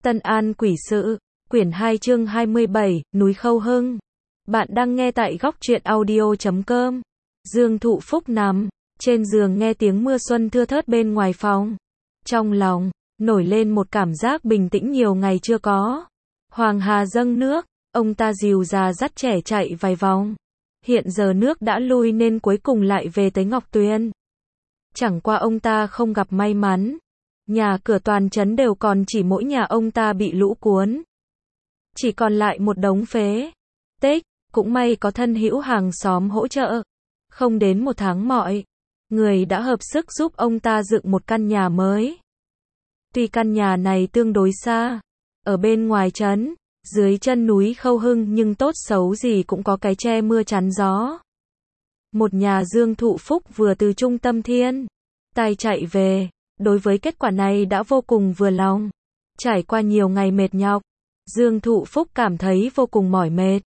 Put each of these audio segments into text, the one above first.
Tân An Quỷ Sự, quyển 2 chương 27, núi Khâu Hưng. Bạn đang nghe tại góc truyện audio.com. Dương Thụ Phúc nằm trên giường nghe tiếng mưa xuân thưa thớt bên ngoài phòng. Trong lòng nổi lên một cảm giác bình tĩnh nhiều ngày chưa có. Hoàng Hà dâng nước, ông ta dìu già dắt trẻ chạy vài vòng. Hiện giờ nước đã lui nên cuối cùng lại về tới Ngọc Tuyền. Chẳng qua ông ta không gặp may mắn. Nhà cửa toàn trấn đều còn chỉ mỗi nhà ông ta bị lũ cuốn. Chỉ còn lại một đống phế tích, cũng may có thân hữu hàng xóm hỗ trợ. Không đến một tháng mọi người đã hợp sức giúp ông ta dựng một căn nhà mới. Tuy căn nhà này tương đối xa, ở bên ngoài trấn, dưới chân núi Khâu Hưng nhưng tốt xấu gì cũng có cái che mưa chắn gió. Một nhà Dương Thụ Phúc vừa từ trung tâm thiên tai chạy về. Đối với kết quả này đã vô cùng vừa lòng. Trải qua nhiều ngày mệt nhọc, Dương Thụ Phúc cảm thấy vô cùng mỏi mệt.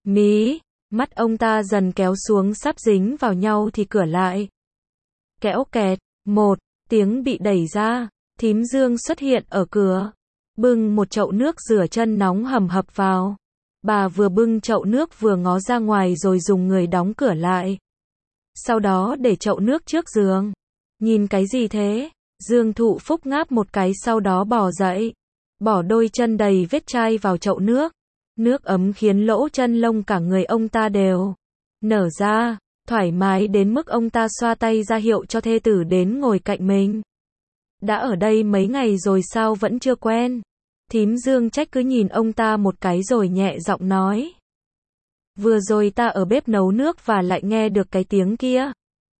Mắt ông ta dần kéo xuống sắp dính vào nhau thì cửa lại. Kéo kẹt, một tiếng bị đẩy ra, thím Dương xuất hiện ở cửa. Bưng một chậu nước rửa chân nóng hầm hập vào. Bà vừa bưng chậu nước vừa ngó ra ngoài rồi dùng người đóng cửa lại. Sau đó để chậu nước trước giường. Nhìn cái gì thế? Dương Thụ Phúc ngáp một cái sau đó bò dậy. Bỏ đôi chân đầy vết chai vào chậu nước. Nước ấm khiến lỗ chân lông cả người ông ta đều nở ra, thoải mái đến mức ông ta xoa tay ra hiệu cho thê tử đến ngồi cạnh mình. Đã ở đây mấy ngày rồi sao vẫn chưa quen? Thím Dương trách cứ nhìn ông ta một cái rồi nhẹ giọng nói. Vừa rồi ta ở bếp nấu nước và lại nghe được cái tiếng kia.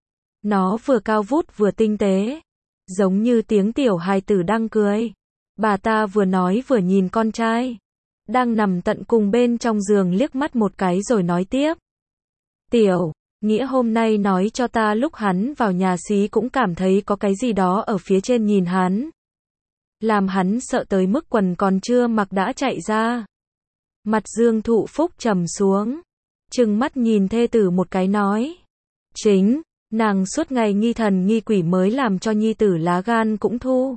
Nó vừa cao vút vừa tinh tế. Giống như tiếng tiểu hài tử đang cười. Bà ta vừa nói vừa nhìn con trai đang nằm tận cùng bên trong giường liếc mắt một cái rồi nói tiếp. Tiểu Nghĩa hôm nay nói cho ta lúc hắn vào nhà xí cũng cảm thấy có cái gì đó ở phía trên nhìn hắn. Làm hắn sợ tới mức quần còn chưa mặc đã chạy ra. Mặt Dương Thụ Phúc trầm xuống. Trừng mắt nhìn thê tử một cái nói. Chính nàng suốt ngày nghi thần nghi quỷ mới làm cho nhi tử lá gan cũng thu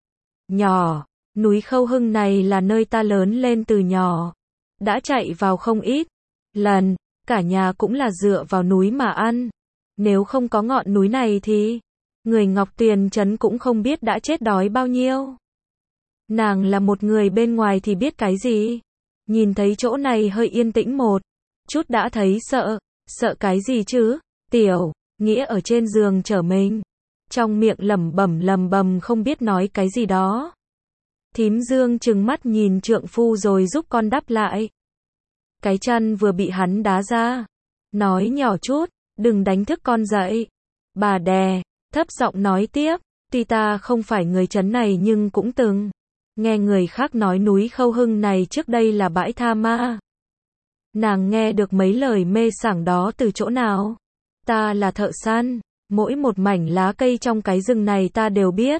nhỏ. Núi Khâu Hưng này là nơi ta lớn lên từ nhỏ. Đã chạy vào không ít lần. Cả nhà cũng là dựa vào núi mà ăn. Nếu không có ngọn núi này thì người Ngọc Tuyền trấn cũng không biết đã chết đói bao nhiêu. Nàng là một người bên ngoài thì biết cái gì. Nhìn thấy chỗ này hơi yên tĩnh một chút đã thấy sợ. Sợ cái gì chứ? Tiểu Nghĩa ở trên giường chở mình. Trong miệng lẩm bẩm không biết nói cái gì đó. Thím Dương trừng mắt nhìn trượng phu rồi giúp con đắp lại. Cái chân vừa bị hắn đá ra. Nói nhỏ chút, đừng đánh thức con dậy. Bà đè, thấp giọng nói tiếp. Tuy ta không phải người trấn này nhưng cũng từng nghe người khác nói núi Khâu Hưng này trước đây là bãi tha ma. Nàng nghe được mấy lời mê sảng đó từ chỗ nào? Ta là thợ săn, mỗi một mảnh lá cây trong cái rừng này ta đều biết.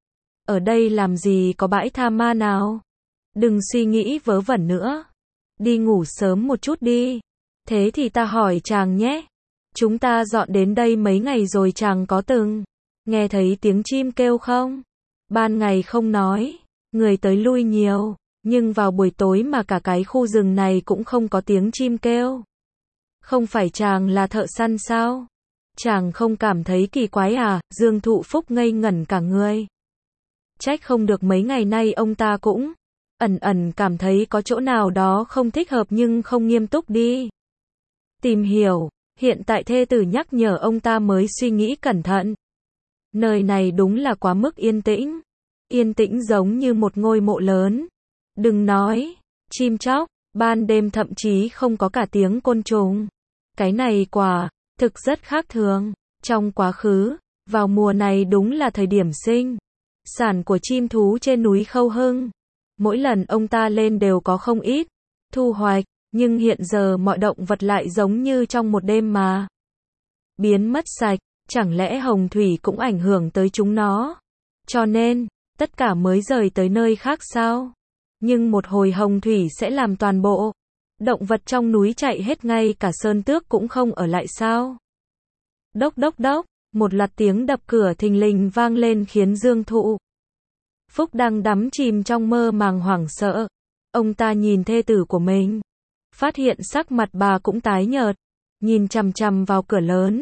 Ở đây làm gì có bãi tha ma nào? Đừng suy nghĩ vớ vẩn nữa. Đi ngủ sớm một chút đi. Thế thì ta hỏi chàng nhé. Chúng ta dọn đến đây mấy ngày rồi chàng có từng nghe thấy tiếng chim kêu không? Ban ngày không nói, người tới lui nhiều, nhưng vào buổi tối mà cả cái khu rừng này cũng không có tiếng chim kêu. Không phải chàng là thợ săn sao? Chàng không cảm thấy kỳ quái à? Dương Thụ Phúc ngây ngẩn cả người. Trách không được mấy ngày nay ông ta cũng ẩn cảm thấy có chỗ nào đó không thích hợp nhưng không nghiêm túc đi tìm hiểu. Hiện tại thê tử nhắc nhở ông ta mới suy nghĩ cẩn thận. Nơi này đúng là quá mức yên tĩnh. Yên tĩnh giống như một ngôi mộ lớn. Đừng nói chim chóc, ban đêm thậm chí không có cả tiếng côn trùng. Cái này quả thực rất khác thường. Trong quá khứ, vào mùa này đúng là thời điểm sinh sản của chim thú trên núi Khâu Hưng. Mỗi lần ông ta lên đều có không ít thu hoạch, nhưng hiện giờ mọi động vật lại giống như trong một đêm mà biến mất sạch. Chẳng lẽ hồng thủy cũng ảnh hưởng tới chúng nó? Cho nên, tất cả mới rời tới nơi khác sao? Nhưng một hồi hồng thủy sẽ làm toàn bộ động vật trong núi chạy hết, ngay cả sơn tước cũng không ở lại sao? Đốc đốc đốc, một loạt tiếng đập cửa thình lình vang lên khiến Dương Thụ Phúc đang đắm chìm trong mơ màng hoảng sợ. Ông ta nhìn thê tử của mình, phát hiện sắc mặt bà cũng tái nhợt, nhìn chằm chằm vào cửa lớn.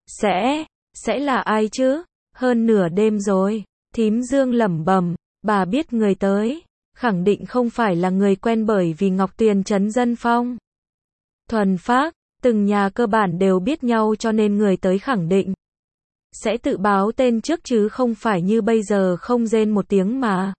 Sẽ là ai chứ? Hơn nửa đêm rồi. Thím Dương lẩm bẩm, bà biết người tới, khẳng định không phải là người quen bởi vì Ngọc Tuyền trấn dân phong thuần phác, từng nhà cơ bản đều biết nhau cho nên người tới khẳng định sẽ tự báo tên trước chứ không phải như bây giờ không rên một tiếng mà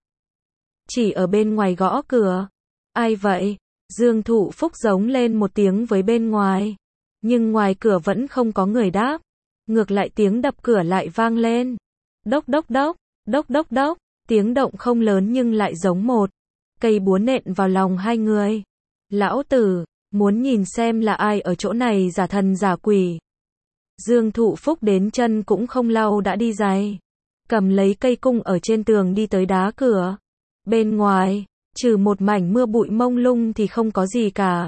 chỉ ở bên ngoài gõ cửa. Ai vậy? Dương Thụ Phúc giống lên một tiếng với bên ngoài, nhưng ngoài cửa vẫn không có người đáp, ngược lại tiếng đập cửa lại vang lên. Đốc đốc đốc, đốc đốc đốc, tiếng động không lớn nhưng lại giống một cây búa nện vào lòng hai người. Lão tử, muốn nhìn xem là ai ở chỗ này giả thần giả quỷ. Dương Thụ Phúc đến chân cũng không lau đã đi giày, cầm lấy cây cung ở trên tường đi tới đá cửa. Bên ngoài, trừ một mảnh mưa bụi mông lung thì không có gì cả.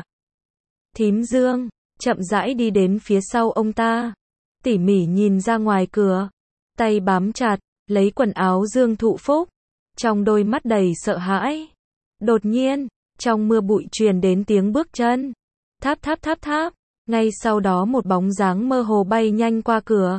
Thím Dương, chậm rãi đi đến phía sau ông ta, tỉ mỉ nhìn ra ngoài cửa, tay bám chặt lấy quần áo Dương Thụ Phúc, trong đôi mắt đầy sợ hãi. Đột nhiên, trong mưa bụi truyền đến tiếng bước chân. Tháp tháp tháp tháp, ngay sau đó một bóng dáng mơ hồ bay nhanh qua cửa,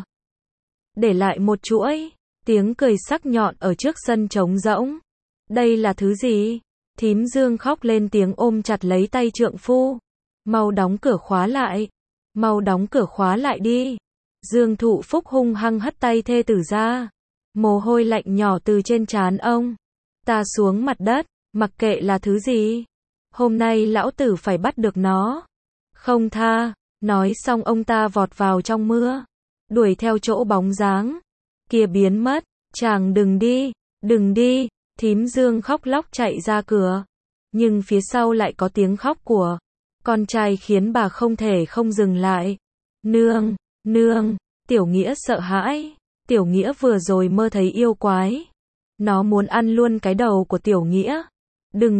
để lại một chuỗi tiếng cười sắc nhọn ở trước sân trống rỗng. Đây là thứ gì? Thím Dương khóc lên tiếng ôm chặt lấy tay trượng phu. Mau đóng cửa khóa lại. Mau đóng cửa khóa lại đi. Dương Thụ Phúc hung hăng hất tay thê tử ra. Mồ hôi lạnh nhỏ từ trên trán ông ta xuống mặt đất, mặc kệ là thứ gì. Hôm nay lão tử phải bắt được nó. Không tha. Nói xong ông ta vọt vào trong mưa, đuổi theo chỗ bóng dáng kia biến mất. Chàng đừng đi, đừng đi. Thím Dương khóc lóc chạy ra cửa, nhưng phía sau lại có tiếng khóc của con trai khiến bà không thể không dừng lại. Nương, nương, Tiểu Nghĩa sợ hãi. Tiểu Nghĩa vừa rồi mơ thấy yêu quái. Nó muốn ăn luôn cái đầu của Tiểu Nghĩa. Đừng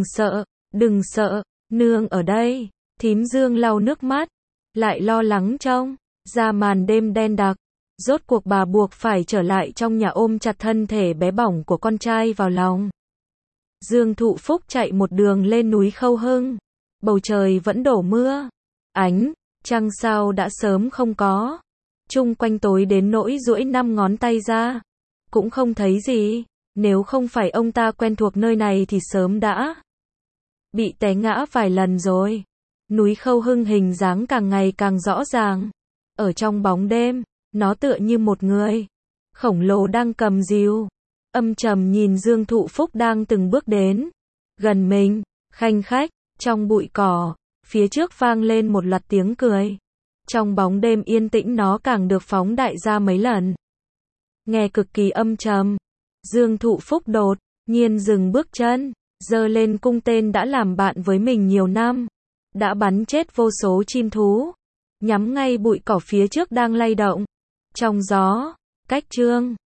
sợ, nương ở đây. Thím Dương lau nước mắt, lại lo lắng trông ra màn đêm đen đặc. Rốt cuộc bà buộc phải trở lại trong nhà ôm chặt thân thể bé bỏng của con trai vào lòng. Dương Thụ Phúc chạy một đường lên núi Khâu Hưng. Bầu trời vẫn đổ mưa. Ánh trăng sao đã sớm không có. Chung quanh tối đến nỗi duỗi 5 ngón tay ra, cũng không thấy gì. Nếu không phải ông ta quen thuộc nơi này thì sớm đã bị té ngã vài lần rồi. Núi Khâu Hưng hình dáng càng ngày càng rõ ràng. Ở trong bóng đêm, nó tựa như một người khổng lồ đang cầm rìu, âm trầm nhìn Dương Thụ Phúc đang từng bước đến gần mình. Khanh khách, trong bụi cỏ, phía trước vang lên một loạt tiếng cười. Trong bóng đêm yên tĩnh nó càng được phóng đại ra mấy lần, nghe cực kỳ âm trầm. Dương Thụ Phúc đột nhiên dừng bước chân, giơ lên cung tên đã làm bạn với mình nhiều năm, đã bắn chết vô số chim thú, nhắm ngay bụi cỏ phía trước đang lay động trong gió. Cách chương